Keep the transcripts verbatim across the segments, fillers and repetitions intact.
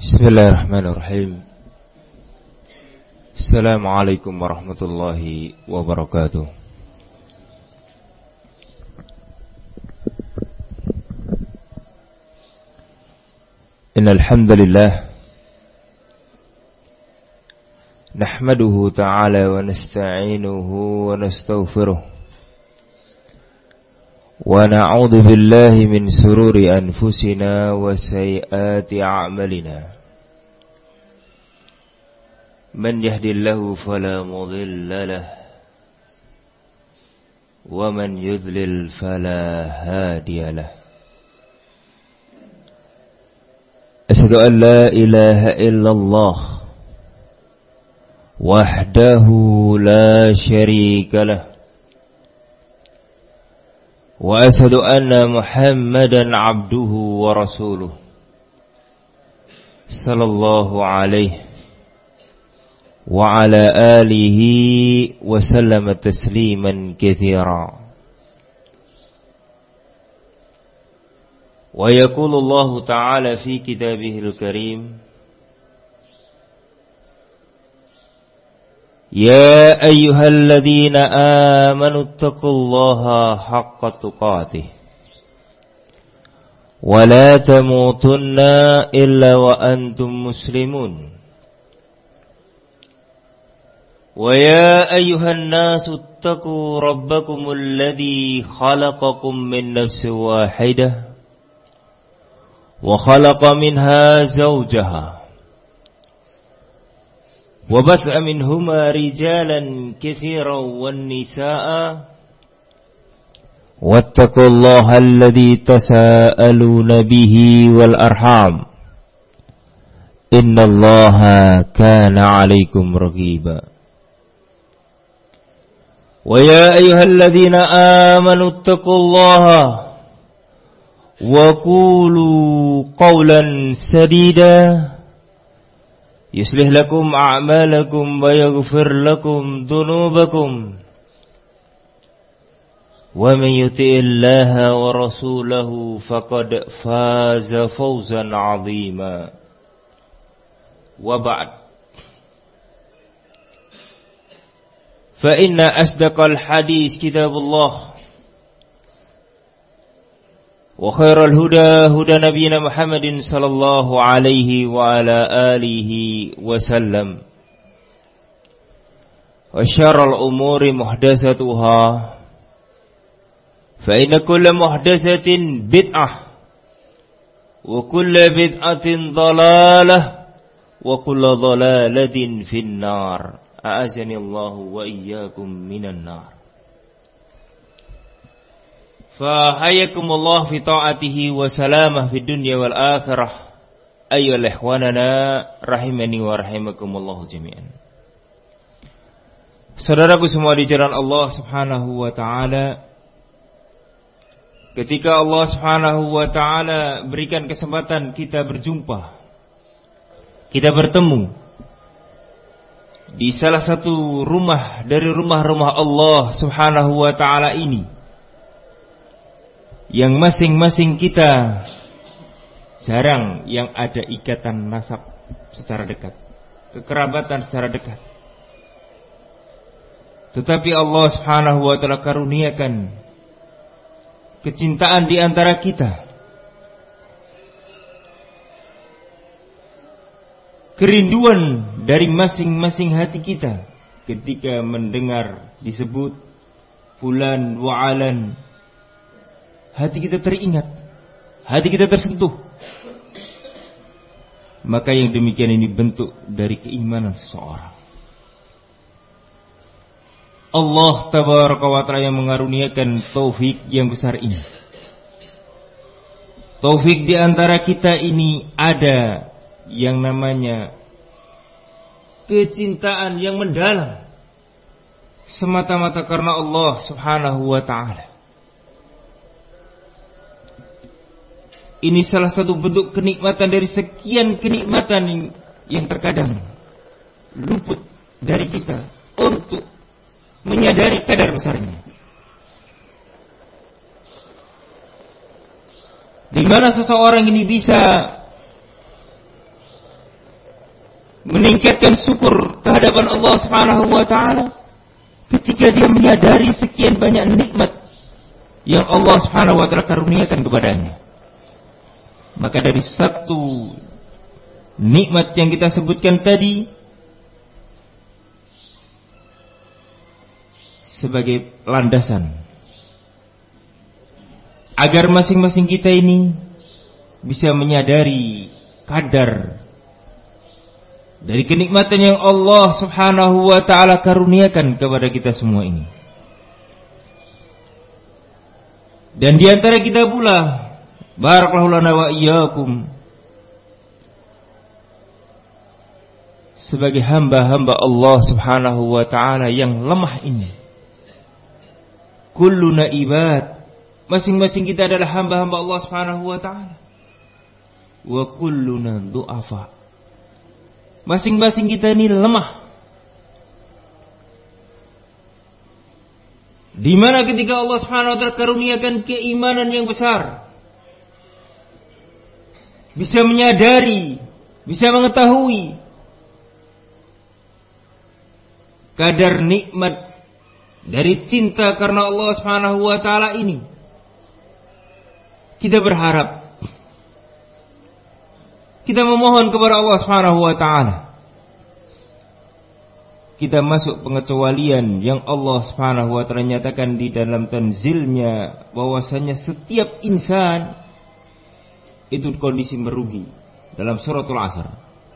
Bismillahirrahmanirrahim. Assalamualaikum warahmatullahi wabarakatuh. Innal hamdalillah nahmaduhu ta'ala wa nasta'inuhu wa nastaghfiruh wa na'udzu billahi min sururi anfusina wa sayyiati a'malina. Man yahdihillahu fala mudilla lahu wa man yudlil fala hadiya lahu. Asyhadu an la ilaha illallah wahdahu la syarika lahu wa asyhadu anna Muhammadan abduhu wa rasuluh sallallahu alaihi wa ala alihi wa sallama tasliman katsira. Wa yaqulu Allah ta'ala fi kitabihil karim, ya ayyuhalladzina amanu taqullaha haqqa tuqatih wa la tamutunna illa wa antum muslimun. Wa ya ayyuhan nasu ittaqu rabbakumul ladzi khalaqakum min nafsin wahidah wa khalaqa minha zawjaha wa batha minhuma rijalan katsiran wan nisaa wattaqullaha alladzi tasaaluna bihi wal arham innallaha kana 'alaikum raqiba. Wa ya ayyuhalladzina amanu ittaqullaha wa qulu qawlan sadida yuslih lakum a'malakum wa yaghfir lakum dhunubakum wa man yuti'illaha wa rasulahu faqad faza fawzan 'azima. Wa ba'd, fa inna asdaqal hadis kitabullah wa khairal huda huda nabiyina Muhammadin sallallahu alaihi wa ala alihi wa sallam wa syarrul umuri muhdatsatuha fa inna kulla muhdatsatin bid'ah wa kulla bid'atin dhalalah wa kulla dhalalatin finnar. A'azani Allahu wa iyyakum minan nar. Fa hayyakumullah fi ta'atihi wa salamah fid dunya wal akhirah. Ayyuhal ikhwanana rahimani wa rahimakumullah jami'an. Saudaraku semua di jalan Allah Subhanahu wa taala, ketika Allah Subhanahu wa taala berikan kesempatan kita berjumpa, kita bertemu di salah satu rumah dari rumah-rumah Allah Subhanahu wa taala ini, yang masing-masing kita jarang yang ada ikatan nasab secara dekat, kekerabatan secara dekat. Tetapi Allah Subhanahu wa taala karuniakan kecintaan di antara kita, kerinduan dari masing-masing hati kita ketika mendengar disebut fulan wa alan. Hati kita teringat, hati kita tersentuh. Maka yang demikian ini bentuk dari keimanan seseorang. Allah tabaraka wa ta'ala yang mengaruniakan taufik yang besar ini. Taufik di antara kita ini ada yang namanya kecintaan yang mendalam semata-mata karena Allah Subhanahu wa ta'ala. Ini salah satu bentuk kenikmatan dari sekian kenikmatan yang terkadang luput dari kita untuk menyadari kadar besarnya. Di mana seseorang ini bisa meningkatkan syukur kehadapan Allah Subhanahu wa taala ketika dia menyadari sekian banyak nikmat yang Allah Subhanahu wa taala karuniakan kepadanya. Maka dari satu nikmat yang kita sebutkan tadi sebagai landasan agar masing-masing kita ini bisa menyadari kadar dari kenikmatan yang Allah Subhanahu wa taala karuniakan kepada kita semua ini. Dan di antara kita pula, barakallahu lana wa iyyakum, sebagai hamba-hamba Allah Subhanahu wa taala yang lemah ini. Kulluna ibad, masing-masing kita adalah hamba-hamba Allah Subhanahu wa taala. Wa kulluna du'afa, masing-masing kita ini lemah. Di mana ketika Allah Subhanahu wa taala karuniakan keimanan yang besar, bisa menyadari, bisa mengetahui kadar nikmat dari cinta karena Allah Subhanahu wa taala ini, kita berharap, kita memohon kepada Allah Subhanahu wa taala, kita masuk pengecualian yang Allah Subhanahu wa taala nyatakan di dalam tanzilnya bahwasanya setiap insan itu kondisi merugi dalam suratul Asr,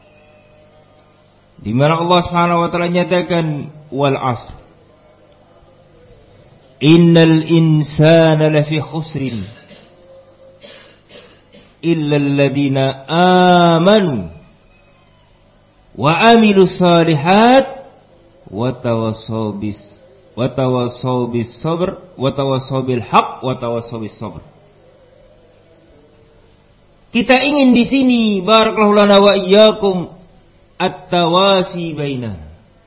di mana Allah Subhanahu wa taala nyatakan wal asr innal insana lafi khusrin illa alladhina amanu wa amilus salihat wa tawassaw bis wa tawassaw bis sabr wa tawassaw bil haqq wa tawassaw bis sabr. Kita ingin di sini barakallahu lana wa iyyakum at-tawasi bainana.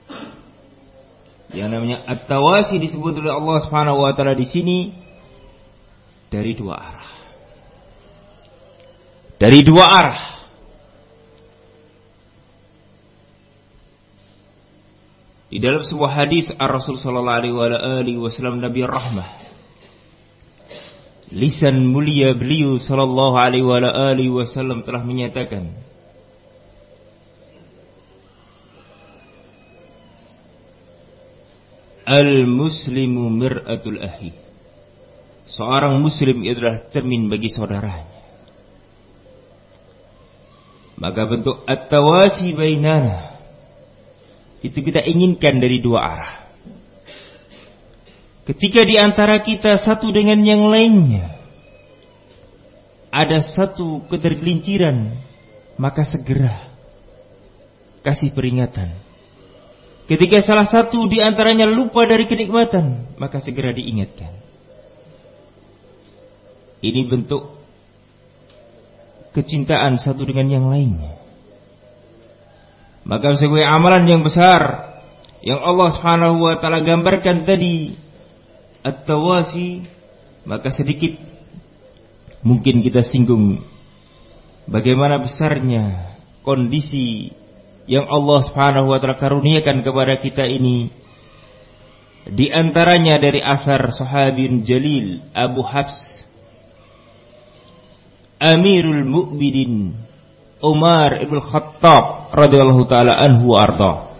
Yang namanya at-tawasi disebut oleh Allah Subhanahu wa taala di sini dari dua arah. Dari dua arah. Di dalam sebuah hadis Ar-Rasul sallallahu alaihi wasallam Nabi Rahmah, lisan mulia beliau sallallahu alaihi wasallam telah menyatakan, al-muslimu mir'atul ahi. Seorang muslim adalah cermin bagi saudaranya. Maka bentuk at-tawasi bainana itu kita inginkan dari dua arah. Ketika di antara kita satu dengan yang lainnya ada satu ketergelinciran, maka segera kasih peringatan. Ketika salah satu di antaranya lupa dari kenikmatan, maka segera diingatkan. Ini bentuk kecintaan satu dengan yang lainnya. Maka sebagai amalan yang besar yang Allah Subhanahu wa taala gambarkan tadi, at-tawasi, maka sedikit mungkin kita singgung bagaimana besarnya kondisi yang Allah Subhanahu wa taala karuniakan kepada kita ini. Di antaranya dari asar sahabin jalil Abu Hafs Amirul Mu'minin Umar ibn Khattab radhiyallahu taala anhu arda.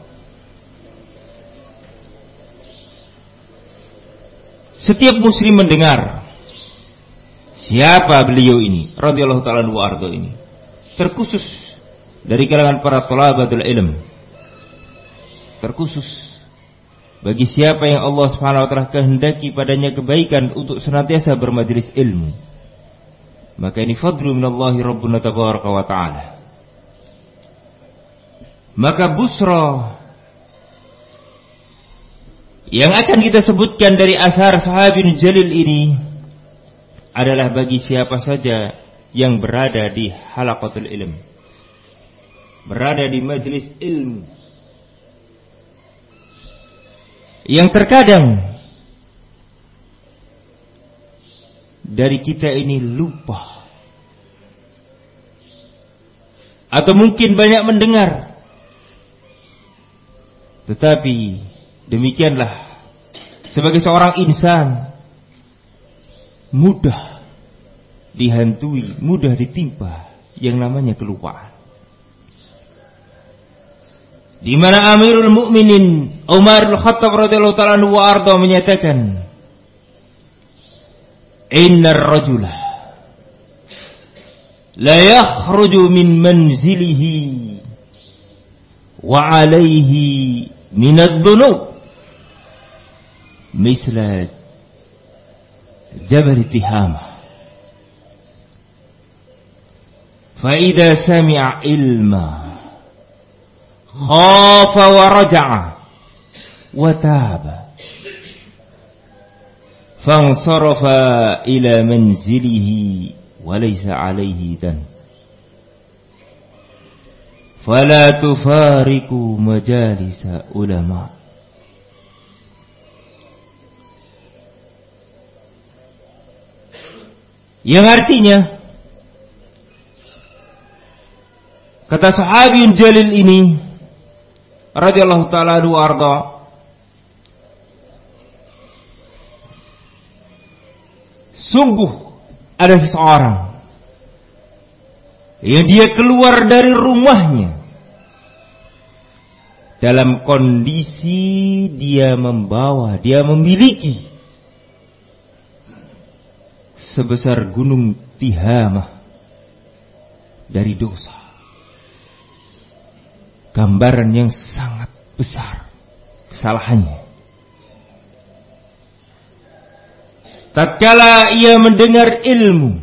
Setiap muslim mendengar siapa beliau ini radhiyallahu taala anhu arda ini, terkhusus dari kalangan para thalabatul ilm, terkhusus bagi siapa yang Allah Subhanahu wa taala kehendaki padanya kebaikan untuk senantiasa bermajelis ilmu, maka ini fadlu minallahi rabbuna tabaraka wa ta'ala. Maka busra yang akan kita sebutkan dari asar sahabin jalil ini adalah bagi siapa saja yang berada di halaqatul ilm, berada di majelis ilmu, yang terkadang dari kita ini lupa, atau mungkin banyak mendengar Tetapi demikianlah sebagai seorang insan mudah dihantui, mudah ditimpa yang namanya kelupaan. Di mana Amirul Mukminin Umar bin Khattab radhiyallahu ta'ala anhu wa arda menyatakan, "Innar rajula la yakhruju min manzilihi wa 'alayhi min adh-dhunub misla jabal Tihama. Fa idza sami'a ilma khafa wa raja'a wa taba fansarafa ila manzilihi wa laysa 'alayhi dan fala tufariqu majalisa ulama." Yang artinya, kata sahabiun jalil ini radhiyallahu ta'ala anhu arda, sungguh ada seseorang yang dia keluar dari rumahnya dalam kondisi dia membawa, dia memiliki sebesar gunung Tihamah dari dosa. Gambaran yang sangat besar kesalahannya. Tatkala ia mendengar ilmu,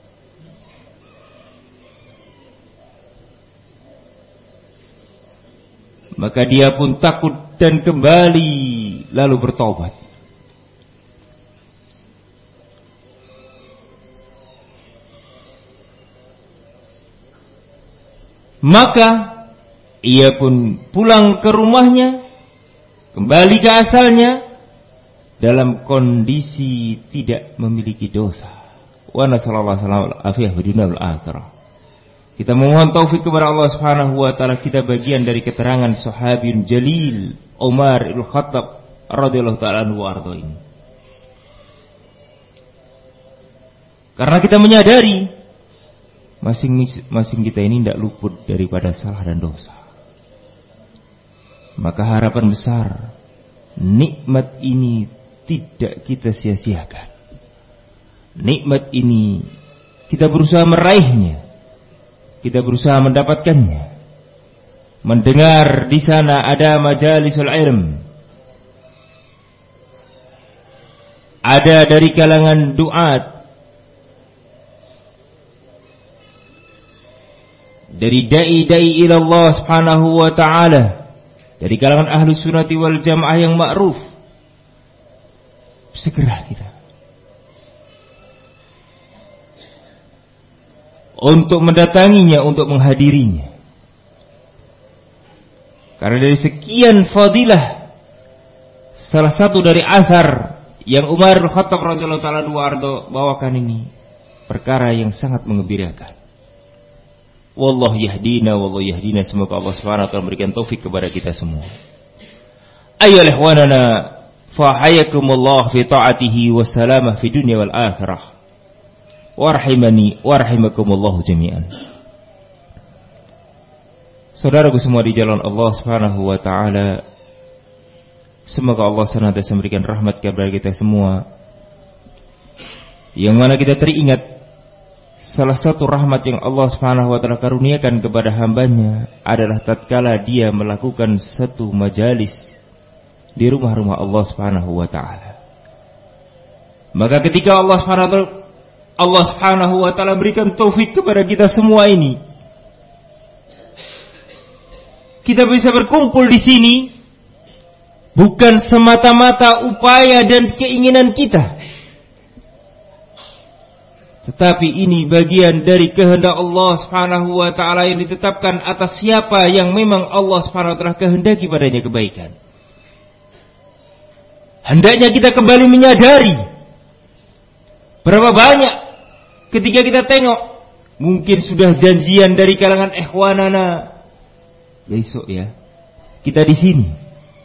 maka dia pun takut dan kembali lalu bertobat. Maka ia pun pulang ke rumahnya, kembali ke asalnya dalam kondisi tidak memiliki dosa. Wa nasallallahu alaihi wa sallam. Kita memohon taufik kepada Allah Subhanahu wa taala. Kita bagian dari keterangan sahabiun jalil Umar bin Khattab radhiyallahu taala anhu arda ini. Karena kita menyadari masing-masing kita ini tidak luput daripada salah dan dosa. Maka harapan besar, nikmat ini tidak kita sia-siakan. Nikmat ini kita berusaha meraihnya, kita berusaha mendapatkannya. Mendengar di sana ada majalisul ilm, ada dari kalangan duat, dari dai-dai ila Allah Subhanahu wa ta'ala, dari kalangan ahlu sunnati wal jamaah yang ma'ruf, segera kita untuk mendatanginya, untuk menghadirinya. Karena dari sekian fadilah, salah satu dari asar yang Umar bin Khattab radhiyallahu ta'ala anhu bawakan ini perkara yang sangat mengembirakan. Wallahu yahdina, wallahu yahdina. Semoga Allah Subhanahu wa taala memberikan taufik kepada kita semua. Ayyuhal ikhwanana, fa hayyakumullah fi ta'atihi wa salamah fi dunya wal akhirah. Warahimani warahimakumullah jami'an. Saudaraku semua di jalan Allah Subhanahu wa taala, semoga Allah senantiasa memberikan rahmat kepada kita semua. Yang mana kita teringat salah satu rahmat yang Allah Subhanahu wa taala karuniakan kepada hambanya adalah tatkala dia melakukan satu majalis di rumah-rumah Allah Subhanahu wa taala. Maka ketika Allah Subhanahu wa taala Allah Subhanahu wa taala berikan taufik kepada kita semua ini, kita bisa berkumpul di sini bukan semata-mata upaya dan keinginan kita, tetapi ini bagian dari kehendak Allah Subhanahu wa taala yang ditetapkan atas siapa yang memang Allah Subhanahu wa taala kehendaki padanya kebaikan. Hendaknya kita kembali menyadari berapa banyak ketika kita tengok, mungkin sudah janjian dari kalangan ikhwanana, besok ya kita di sini,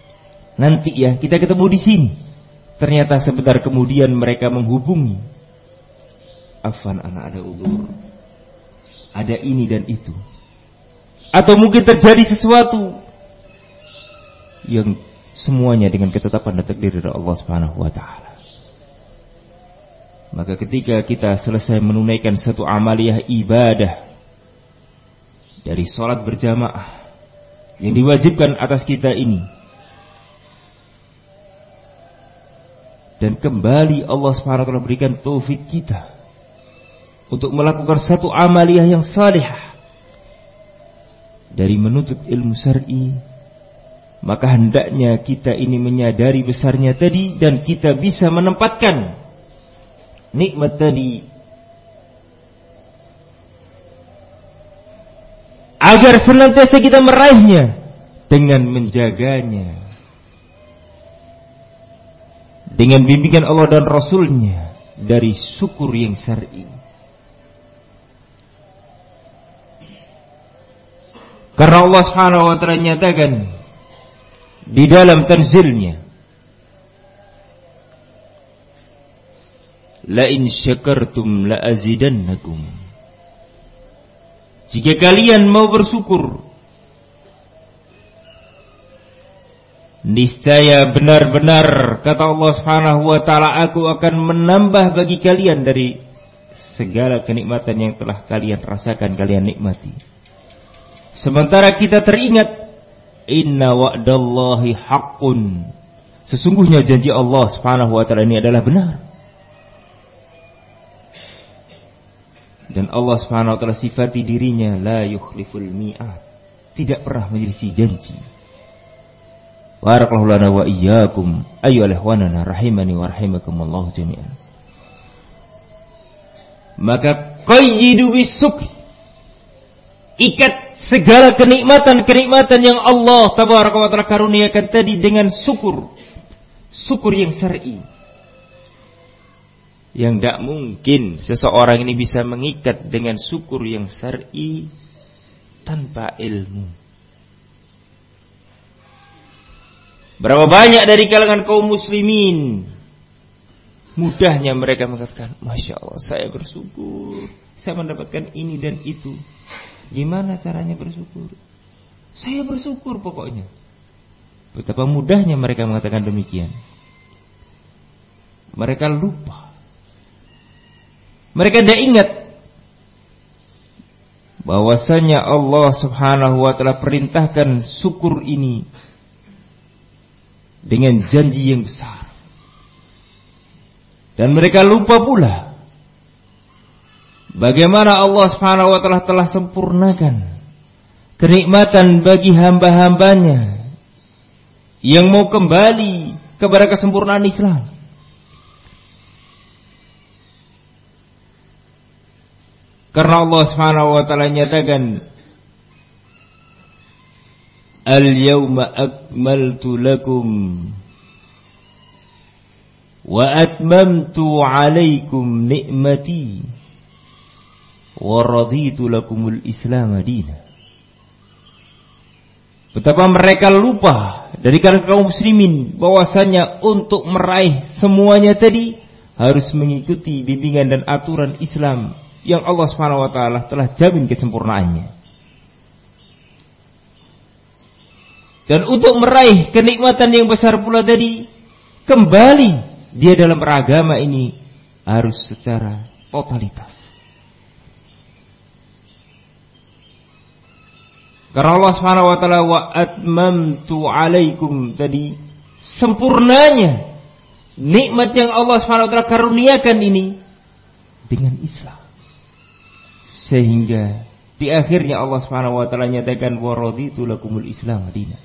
nanti ya kita ketemu di sini. Ternyata sebentar kemudian mereka menghubungi, afwan anak ada udzur, ada ini dan itu. Atau mungkin terjadi sesuatu yang semuanya dengan ketetapan dan takdir dari Allah Subhanahu wa taala. Maka ketika kita selesai menunaikan satu amaliyah ibadah dari salat berjamaah yang diwajibkan atas kita ini, dan kembali Allah Subhanahu wa taala berikan taufik kita untuk melakukan satu amaliyah yang salihah dari menuntut ilmu syar'i, maka hendaknya kita ini menyadari besarnya tadi dan kita bisa menempatkan nikmat tadi agar senantiasa kita meraihnya dengan menjaganya dengan bimbingan Allah dan Rasulnya dari syukur yang syar'i. Karena Allah Subhanahu wa taala nyatakan di dalam tanzilnya, la in syakartum la azidannakum. Jika kalian mau bersyukur, niscaya benar-benar kata Allah Subhanahu wa taala, aku akan menambah bagi kalian dari segala kenikmatan yang telah kalian rasakan, kalian nikmati. Sementara kita teringat, inna wa'dallahi haqqun, sesungguhnya janji Allah Subhanahu wa taala ini adalah benar. Dan Allah Subhanahu wa taala sifati dirinya la yukhliful mi'ad, tidak pernah menyelisih janji. Barakallahu lana wa iyyakum ayyuhal ikhwanana rahimani wa rahimakumullah jami'an. Maka qayyidu bisukr, ikat segala kenikmatan-kenikmatan yang Allah tabaraka wa taala karuniakan tadi dengan syukur. Syukur yang syar'i. Yang tidak mungkin seseorang ini bisa mengikat dengan syukur yang syar'i tanpa ilmu. Berapa banyak dari kalangan kaum muslimin mudahnya mereka mengatakan, Masya Allah saya bersyukur, saya mendapatkan ini dan itu. Gimana caranya bersyukur? Saya bersyukur pokoknya. Betapa mudahnya mereka mengatakan demikian. Mereka lupa. Mereka tidak ingat bahwasanya Allah Subhanahu wa taala perintahkan syukur ini dengan janji yang besar. Dan mereka lupa pula bagaimana Allah Subhanahu wa taala telah sempurnakan kenikmatan bagi hamba-hambanya yang mau kembali kepada kesempurnaan Islam. Karena Allah Subhanahu wa taala nyatakan, al-yawma akmaltu lakum wa atmamtu alaikum ni'mati wa raditu lakumul Islam madina. Betapa mereka lupa dari kalangan kaum muslimin bahwasanya untuk meraih semuanya tadi harus mengikuti bimbingan dan aturan Islam yang Allah Subhanahu wa taala telah jamin kesempurnaannya. Dan untuk meraih kenikmatan yang besar pula tadi, kembali dia dalam beragama ini harus secara totalitas. Karena Allah Subhanahu wa taala wa atmamtu alaikum tadi, sempurnanya nikmat yang Allah Subhanahu wa taala karuniakan ini dengan Islam. Sehingga di akhirnya Allah Subhanahu wa taala nyatakan wa raditu lakumul Islam madina.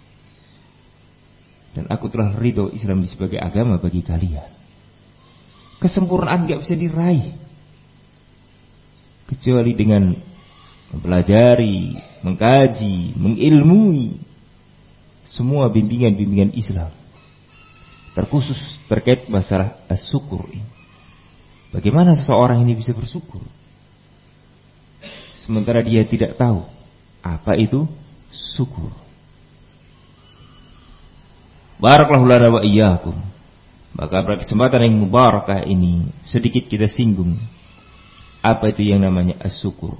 Dan aku telah ridho Islam sebagai agama bagi kalian. Kesempurnaan tidak bisa diraih kecuali dengan mempelajari, mengkaji, mengilmui semua bimbingan-bimbingan Islam, terkhusus terkait masalah as-syukur ini. Bagaimana seseorang ini bisa bersyukur sementara dia tidak tahu apa itu syukur? Barakallahu lana wa iyyakum. Maka pada kesempatan yang mubarakah ini sedikit kita singgung apa itu yang namanya as-syukur.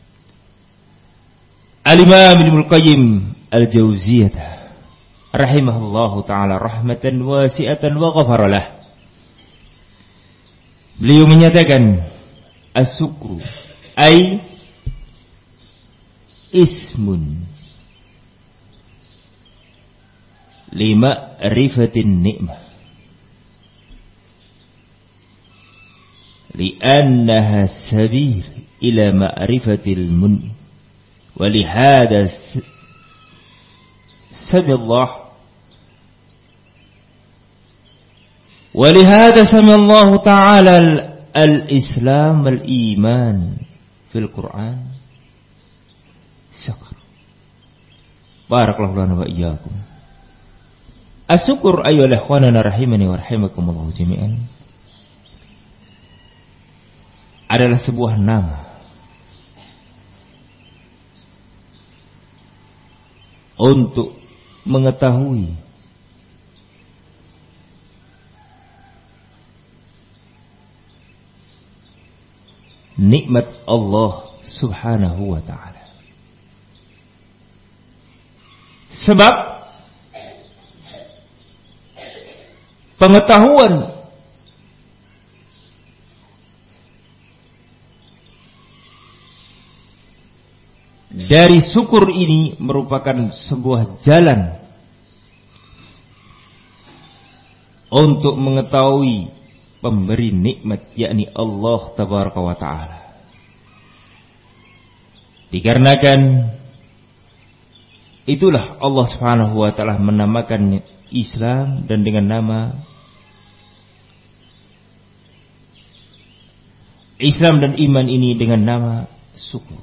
Al-Imam Ibnu Qayyim Al-Jauziyah rahimahullahu taala rahmatan wasi'atan wa ghafara lah. Beliau menyatakan as-syukru ay ismun lima rifatin ni'mah li'annaha sabil ila ma'rifatil mun wa lihada sabillah wa lihada samallahu ta'ala al-islam al-iman fil Qur'an syukur. Barakallahu lana wa iyyakum. As-syukur ayyuhal ikhwanana rahimani wa rahimakumullah jami'an adalah sebuah nama untuk mengetahui nikmat Allah Subhanahu wa ta'ala. Sebab pengetahuan dari syukur ini merupakan sebuah jalan untuk mengetahui pemberi nikmat, yakni Allah Tabaraka wa Ta'ala. Dikarenakan itulah Allah Subhanahu wa Ta'ala menamakan Islam dan dengan nama Islam dan iman ini dengan nama syukur.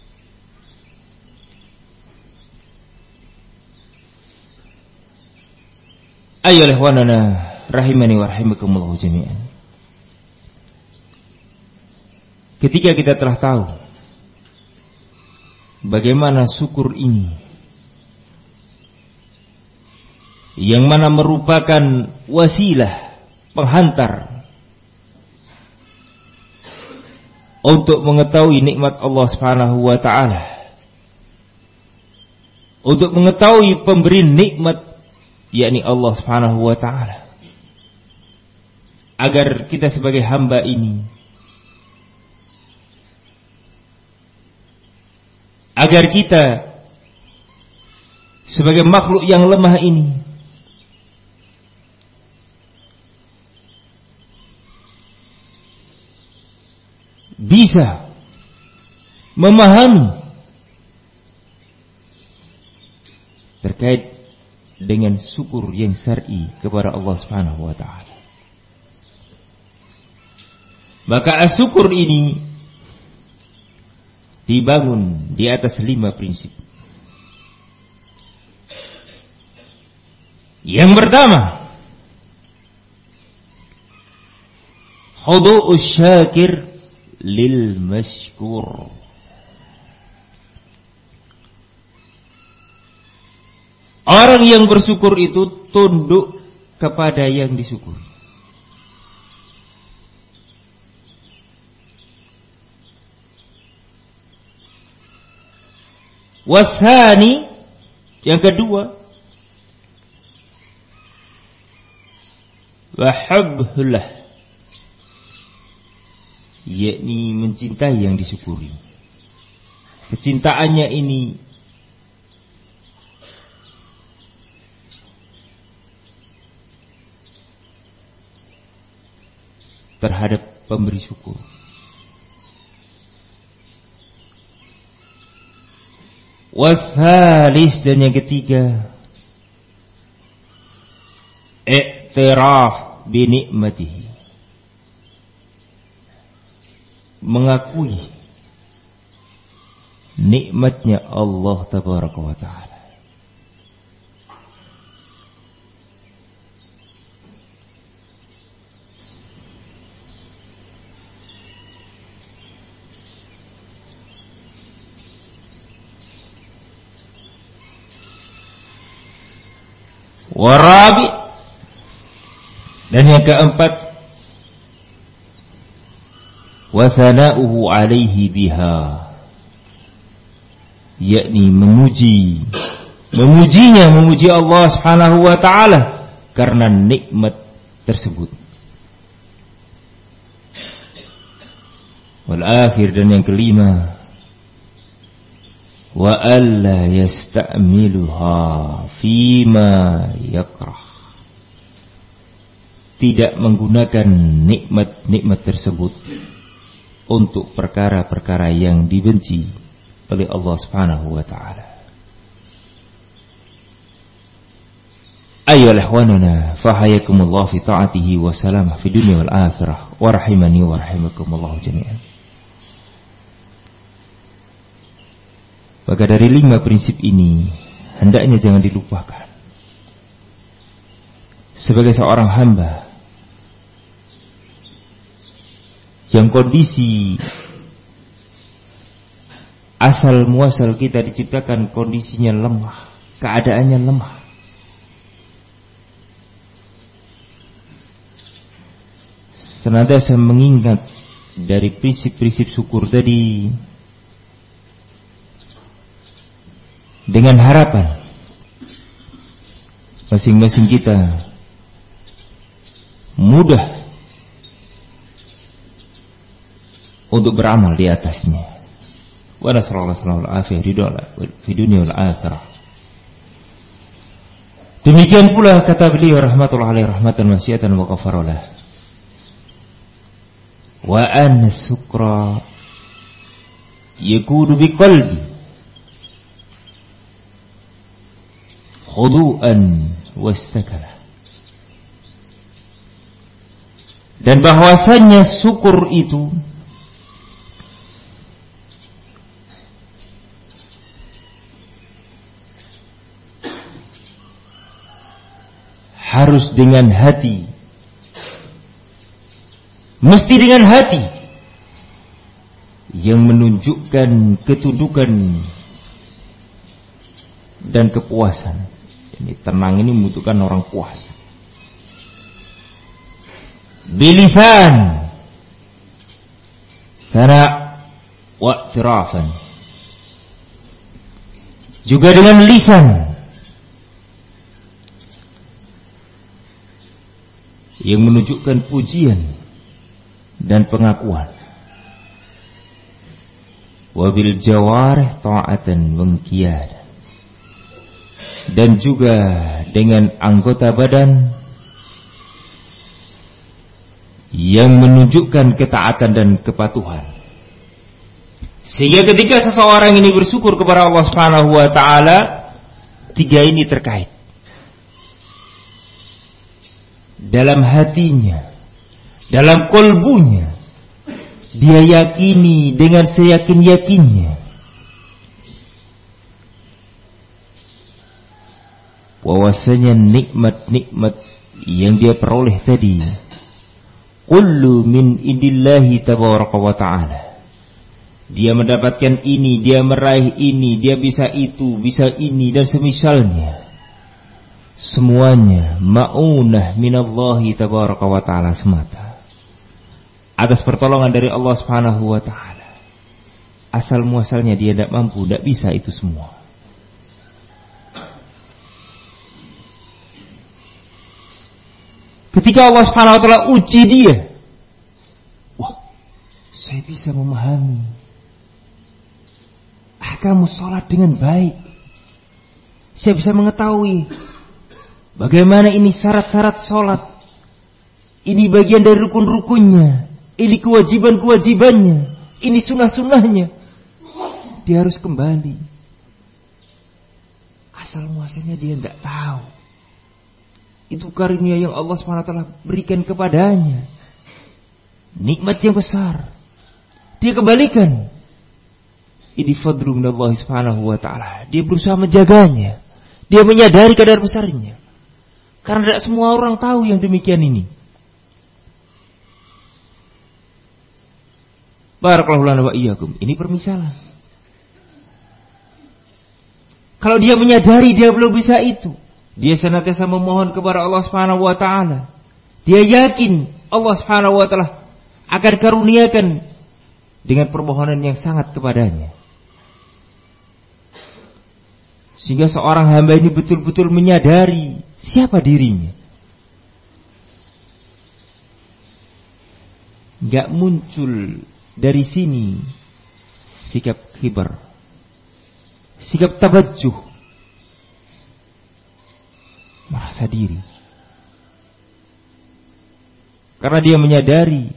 Ayyuhal ikhwanana rahimani wa rahimakumullah jami'an. Ketika kita telah tahu bagaimana syukur ini, yang mana merupakan wasilah penghantar untuk mengetahui nikmat Allah Subhanahu wa Ta'ala, untuk mengetahui pemberi nikmat, yakni Allah Subhanahu wa Ta'ala, agar kita sebagai hamba ini, agar kita sebagai makhluk yang lemah ini bisa memahami terkait dengan syukur yang syar'i kepada Allah Subhanahu wa Ta'ala. Maka syukur ini dibangun di atas lima prinsip. Yang pertama, khudu'us syakir lil mashkur. Orang yang bersyukur itu tunduk kepada yang disyukuri. Wasani, yang kedua, wahabhullah, yakni mencintai yang disyukuri. Kecintaannya ini terhadap pemberi syukur. Wasalis, dan yang ketiga, i'tiraf bi ni'matihi, mengakui nikmatnya Allah Tabaraka wa Ta'ala. Warabi, dan yang keempat, wa thana'uhu 'alaihi biha, yakni memuji memujinya memuji Allah Subhanahu wa taala karena nikmat tersebut. Wal akhir, dan yang kelima, wa alla yasta'miluha fima yakrah, tidak menggunakan nikmat-nikmat tersebut untuk perkara-perkara yang dibenci oleh Allah Subhanahu wa taala. Ayyuhal ikhwanuna, fahayakumullah fi ta'atihi wa salamah fi dunya wal akhirah, wa rahimani wa rahimakumullah jami'an. Maka dari lima prinsip ini hendaknya jangan dilupakan. Sebagai seorang hamba yang kondisi asal muasal kita diciptakan kondisinya lemah, keadaannya lemah, senantiasa mengingat dari prinsip-prinsip syukur tadi, dengan harapan masing-masing kita mudah untuk beramal di atasnya. Wa nasallallahu alaihi fi dunya wal akhirah. Demikian pula kata beliau rahmatullahi alaihi rahmatan wasi'atan wa ghafaralah. Wa an sukra yakunu biqalbi khudu'an wastakala, dan bahwasannya syukur itu harus dengan hati, mesti dengan hati yang menunjukkan ketundukan dan kepuasan. Ini tenang ini membutuhkan orang puas. Bilisan, karena wa'tirafan, juga dengan lisan yang menunjukkan pujian dan pengakuan. Wabil jawarih ta'atan wangkiyadan, dan juga dengan anggota badan yang menunjukkan ketaatan dan kepatuhan. Sehingga ketika seseorang ini bersyukur kepada Allah Subhanahu wa taala, tiga ini terkait. Dalam hatinya, dalam kolbunya, dia yakini dengan seyakin-yakinnya bahwasanya nikmat-nikmat yang dia peroleh tadi kullu min indillahi tabaraka wa ta'ala. Dia mendapatkan ini, dia meraih ini, dia bisa itu, bisa ini dan semisalnya. Semuanya ma'unah minallahi tabaraka wa ta'ala semata, atas pertolongan dari Allah Subhanahu wa ta'ala. Asal muasalnya dia tidak mampu, tidak bisa itu semua. Ketika Allah Subhanahu wa taala uji dia, wah, saya bisa memahami ahkam salat dengan baik. Saya bisa mengetahui bagaimana ini syarat-syarat salat. Ini bagian dari rukun-rukunnya, ini kewajiban-kewajibannya, ini sunnah-sunnahnya. Dia harus kembali. Asal muasalnya dia tidak tahu. Itu karunia yang Allah subhanahu wa taala berikan kepadanya, nikmat yang besar. Dia kembalikan. Ini fadlu min Allah subhanahu wa ta'ala. Dia berusaha menjaganya. Dia menyadari kadar besarnya. Karena tidak semua orang tahu yang demikian ini. Barakallahu lana wa iyyakum. Ini permisalan. Kalau dia menyadari dia belum bisa itu, Dia senantiasa memohon kepada Allah Subhanahu wa taala. Dia yakin Allah Subhanahu wa taala akan karuniakan dengan permohonan yang sangat kepadanya. Sehingga seorang hamba ini betul-betul menyadari siapa dirinya. Gak muncul dari sini sikap kibar, sikap tabajjuh, merasa diri. Karena dia menyadari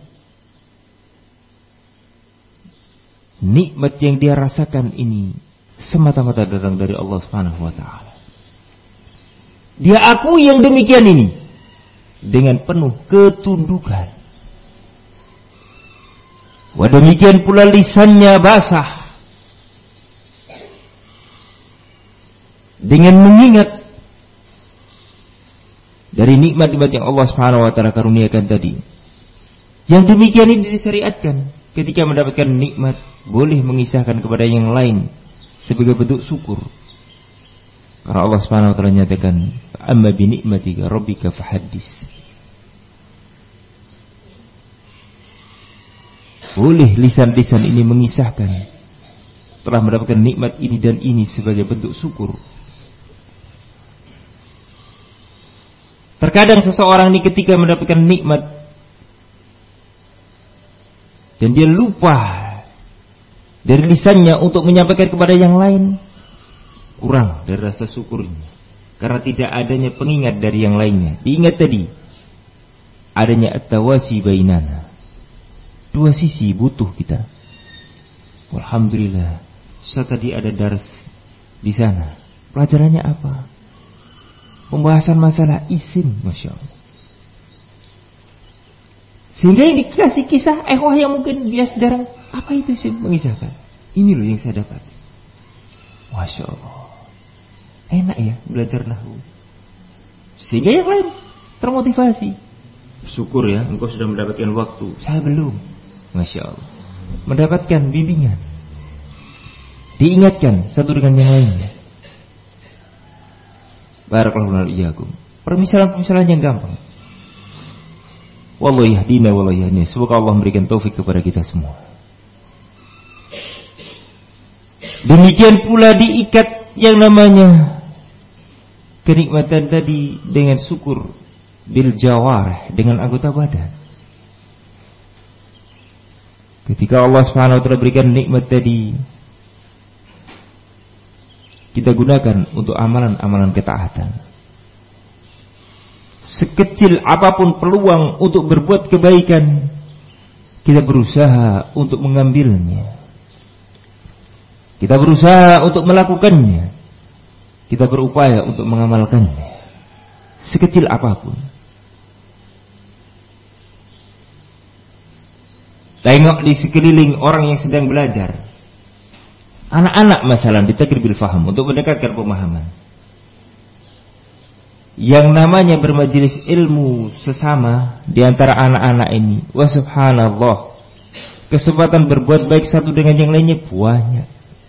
nikmat yang dia rasakan ini semata-mata datang dari Allah Subhanahu wa taala. Dia akui yang demikian ini dengan penuh ketundukan. Wah, demikian pula lisannya basah dengan mengingat dari nikmat-nikmat yang Allah Subhanahu wa taala karuniakan tadi. Yang demikian ini disyariatkan. Ketika mendapatkan nikmat, boleh mengisahkan kepada yang lain sebagai bentuk syukur. Karena Allah Subhanahu wa taala nyatakan, "Amma bi ni'matika rabbika fahaddits." Boleh lisan-lisan ini mengisahkan telah mendapatkan nikmat ini dan ini sebagai bentuk syukur. Terkadang seseorang ini ketika mendapatkan nikmat dan dia lupa dari lisannya untuk menyampaikan kepada yang lain, kurang dari rasa syukurnya. Karena tidak adanya pengingat dari yang lainnya. Diingat tadi adanya at-tawasi bainana. Dua sisi butuh kita. Alhamdulillah, setelah tadi ada dars di sana. Pelajarannya apa? Pembahasan masalah isim, masya Allah. Sehingga yang dikasih kisah ehwah yang mungkin biasa jarang. Apa itu sih mengisahkan? Ini loh yang saya dapat. Masya Allah. Enak ya belajar nahwu. Sehingga yang lain termotivasi. Syukur ya, engkau sudah mendapatkan waktu. Saya belum. Masya Allah. Mendapatkan bimbingan. Diingatkan satu dengan yang lainnya. Barakallahu iyyakum. Permisalan-permisalan yang gampang. Wallahu yahdina wallahu yahdina. Semoga Allah memberikan taufik kepada kita semua. Demikian pula diikat yang namanya kenikmatan tadi dengan syukur bil jawarih, dengan anggota badan. Ketika Allah Subhanahu wa taala berikan nikmat tadi, kita gunakan untuk amalan-amalan ketaatan. Sekecil apapun peluang untuk berbuat kebaikan, kita berusaha untuk mengambilnya. Kita berusaha untuk melakukannya. Kita berupaya untuk mengamalkannya. Sekecil apapun. Tengok di sekeliling orang yang sedang belajar. Anak-anak masalah di takribul faham untuk mendekatkan pemahaman. Yang namanya bermajelis ilmu sesama di antara anak-anak ini, wa subhanallah, kesempatan berbuat baik satu dengan yang lainnya banyak.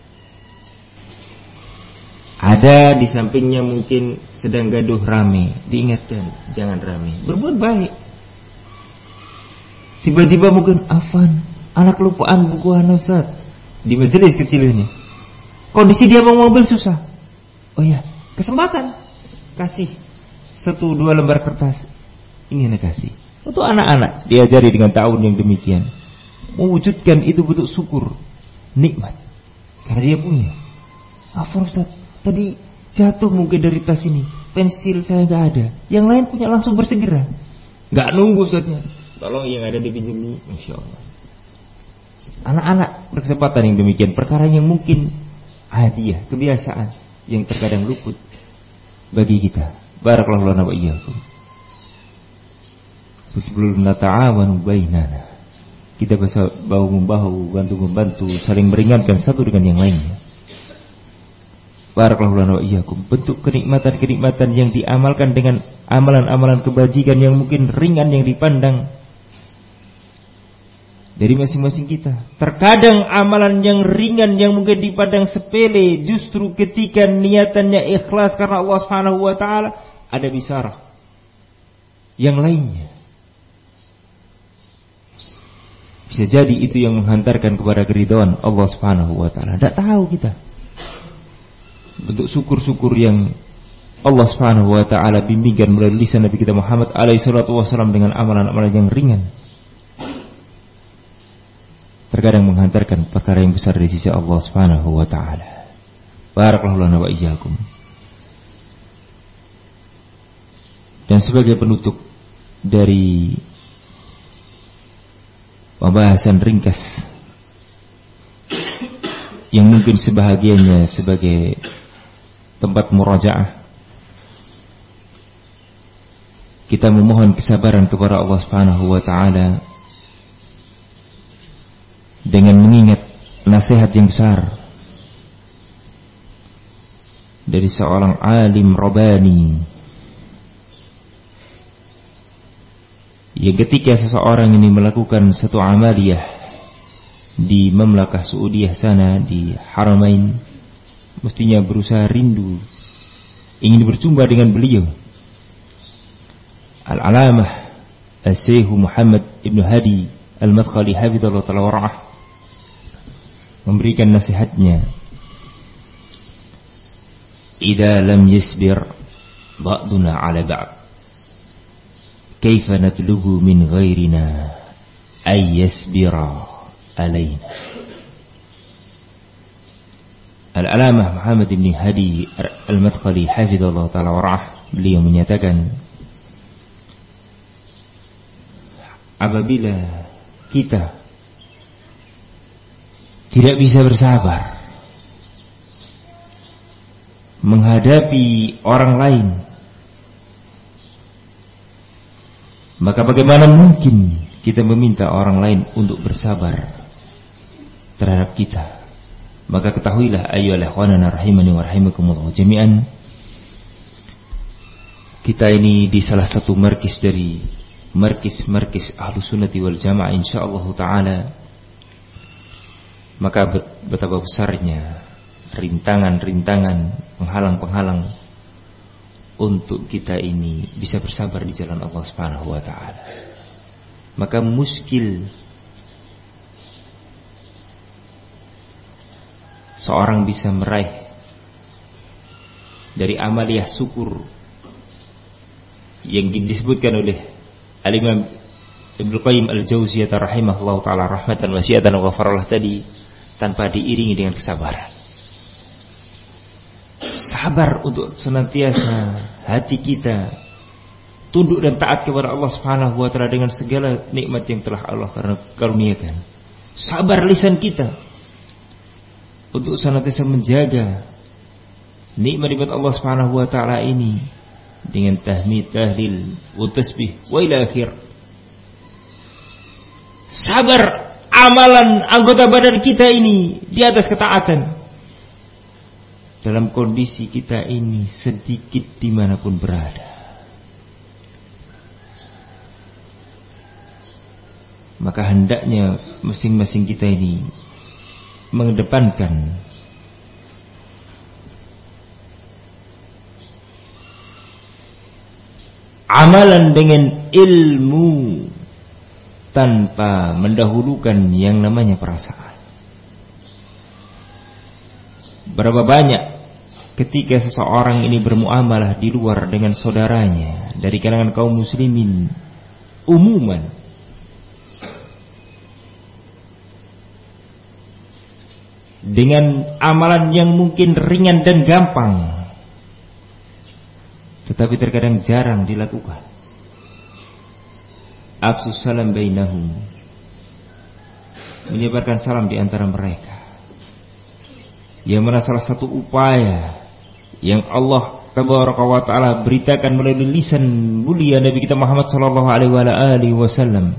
Ada di sampingnya mungkin sedang gaduh rame, diingatkan jangan rame, berbuat baik. Tiba-tiba mungkin afan, anak lupaan buku ana Ustaz di majelis kecil ini. Kondisi dia mau mobil susah. Oh ya, kesempatan kasih satu dua lembar kertas. Ini anak kasih. Untuk anak-anak diajari dengan tahun yang demikian. Mewujudkan itu bentuk syukur, nikmat. Karena dia punya. Afan Ustaz, tadi jatuh mungkin dari tas ini, pensil saya nggak ada. Yang lain punya langsung bersegera. Nggak nunggu Ustaznya. Tolong yang ada dipinjam ini, masya Allah. Anak-anak berkesempatan yang demikian, perkara yang mungkin hadiah, kebiasaan yang terkadang luput bagi kita. Barakallahu lana wa iyyakum. Sebelum nata'awanu bainana, kita bisa bahu membahu, bantu membantu, saling meringankan satu dengan yang lainnya. Barakallahu lana wa iyyakum. Bentuk kenikmatan-kenikmatan yang diamalkan dengan amalan-amalan kebajikan yang mungkin ringan yang dipandang, dari masing-masing kita. Terkadang amalan yang ringan yang mungkin dipandang sepele, justru ketika niatannya ikhlas karena Allah Subhanahu wa taala, ada bisarah yang lainnya. Bisa jadi itu yang menghantarkan kepada keridhaan Allah Subhanahu wa taala. Tidak tahu kita. Bentuk syukur-syukur yang Allah Subhanahu wa taala bimbingkan melalui lisan Nabi kita Muhammad alaihi salatu wasallam dengan amalan-amalan yang ringan, terkadang menghantarkan perkara yang besar di sisi Allah Subhanahu wa taala. Barakallahu lana wa iyyakum. Dan sebagai penutup dari pembahasan ringkas yang mungkin sebahagiannya sebagai tempat murajaah, kita memohon kesabaran kepada Allah Subhanahu wa taala dengan mengingat nasihat yang besar dari seorang alim rabbani, yang ketika seseorang ini melakukan satu amaliyah di Mamlakah Saudiyah sana di Haramain, mestinya berusaha rindu ingin berjumpa dengan beliau, Al-Alamah Al-Syekh Muhammad Ibn Hadi Al-Madkhali hafizallahu ta'ala wara'ah, memberikan nasihatnya, idza lam yasbir ba'duna 'ala ba'd, kaifa natlubu min ghairina ay yasbira alaina. Al-Alamah Muhammad Ibn Hadi Al-Madkhali hafizallahu ta'ala wara'ah, beliau menyatakan, apabila kita tidak bisa bersabar menghadapi orang lain, maka bagaimana mungkin kita meminta orang lain untuk bersabar terhadap kita? Maka ketahuilah ayyuhal ikhwanana rahimani wa rahimakumullah jami'an, kita ini di salah satu markis dari markis-markis Ahlus Sunnati wal Jamaah insyaallah taala. Maka betapa besarnya rintangan-rintangan, penghalang-penghalang untuk kita ini bisa bersabar di jalan Allah Subhanahu wa taala. Maka muskil seorang bisa meraih dari amaliyah syukur yang disebutkan oleh Al-Imam Ibnu Qayyim Al-Jauziyah rahimahullahu taala rahmatan wasi'atan wa ghafarallah tadi, tanpa diiringi dengan kesabaran. Sabar untuk senantiasa hati kita tunduk dan taat kepada Allah Subhanahu wa taala dengan segala nikmat yang telah Allah karuniakan. Sabar lisan kita untuk senantiasa menjaga nikmat-nikmat Allah Subhanahu wa taala ini dengan tahmid, tahlil, wa tasbih wa ila akhir. Sabar amalan anggota badan kita ini di atas ketaatan dalam kondisi kita ini sedikit dimanapun berada. Maka hendaknya masing-masing kita ini mengedepankan amalan dengan ilmu tanpa mendahulukan yang namanya perasaan. Berapa banyak ketika seseorang ini bermuamalah di luar dengan saudaranya dari kalangan kaum muslimin umuman, dengan amalan yang mungkin ringan dan gampang, tetapi terkadang jarang dilakukan. Afsus salam bainahum, menyebarkan salam di antara mereka, yang mana salah satu upaya yang Allah tabaraka wa taala beritakan melalui lisan mulia Nabi kita Muhammad sallallahu alaihi wasallam,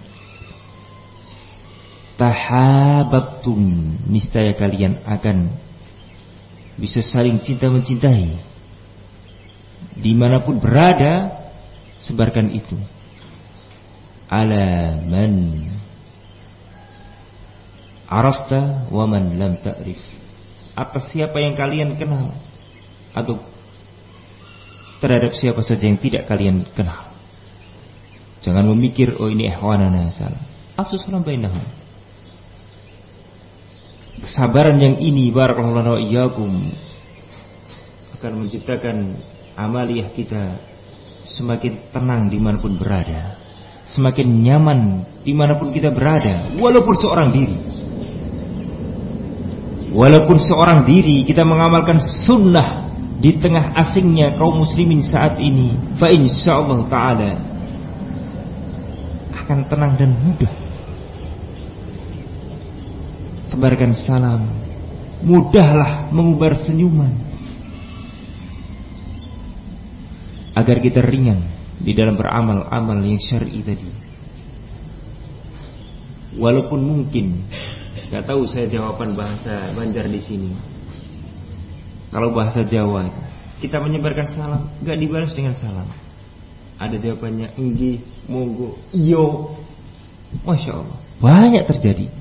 tahabbtum, niscaya kalian akan bisa saling cinta mencintai dimanapun berada. Sebarkan itu. Ala man arafta wa man lam ta'rif. Atas siapa yang kalian kenal atau terhadap siapa saja yang tidak kalian kenal. Jangan memikir oh ini ikhwanana salah. Afsus salam bainahum. Kesabaran yang ini barakallahu iyyakum akan menciptakan amaliyah kita semakin tenang dimanapun berada, semakin nyaman dimanapun kita berada, walaupun seorang diri. Walaupun seorang diri kita mengamalkan sunnah di tengah asingnya kaum muslimin saat ini, fa insyaallah taala akan tenang dan mudah. Tebarkan salam, mudahlah mengubar senyuman, agar kita ringan di dalam beramal-amal yang syar'i tadi. Walaupun mungkin gak tahu saya jawaban bahasa Banjar di sini. Kalau bahasa Jawa kita menyebarkan salam gak dibalas dengan salam. Ada jawabannya enggih, monggo, iyo. Masya Allah, banyak terjadi.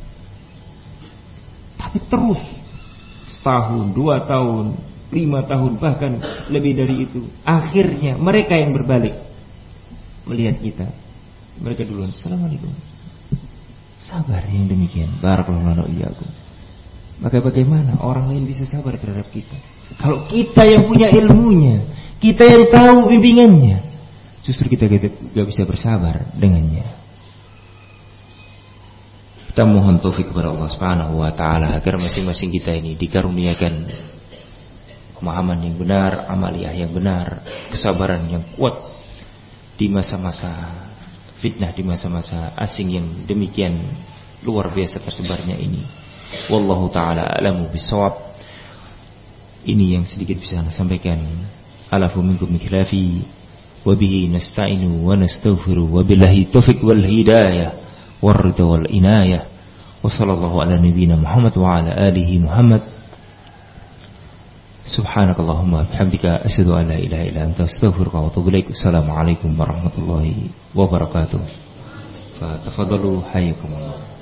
Tapi terus setahun, dua tahun, lima tahun, bahkan lebih dari itu, akhirnya mereka yang berbalik melihat kita. Mereka duluan, assalamualaikum. Sabar yang demikian. Barakallahu iyyakum. Maka bagaimana orang lain bisa sabar terhadap kita? Kalau kita yang punya ilmunya, kita yang tahu bimbingannya, justru kita gak bisa bersabar dengannya. Kita mohon taufik kepada Allah Subhanahu wa taala agar masing-masing kita ini dikaruniakan pemahaman yang benar, amaliyah yang benar, kesabaran yang kuat di masa-masa fitnah, di masa-masa asing yang demikian luar biasa tersebarnya ini. Wallahu taala a'lamu bissawab. Ini yang sedikit bisa saya sampaikan. Alafu minkum mikhlafi wa bihi nasta'inu wa nastaghfiru wa billahi taufiq wal hidayah والرضا والعناية وصلى الله على نبينا محمد وعلى آله محمد سبحانك اللهم وبحمدك أشهد أن لا إله إلا أنت أستغفرك وأتوب إليك. السلام عليكم ورحمة الله وبركاته. فتفضلوا حياكم الله.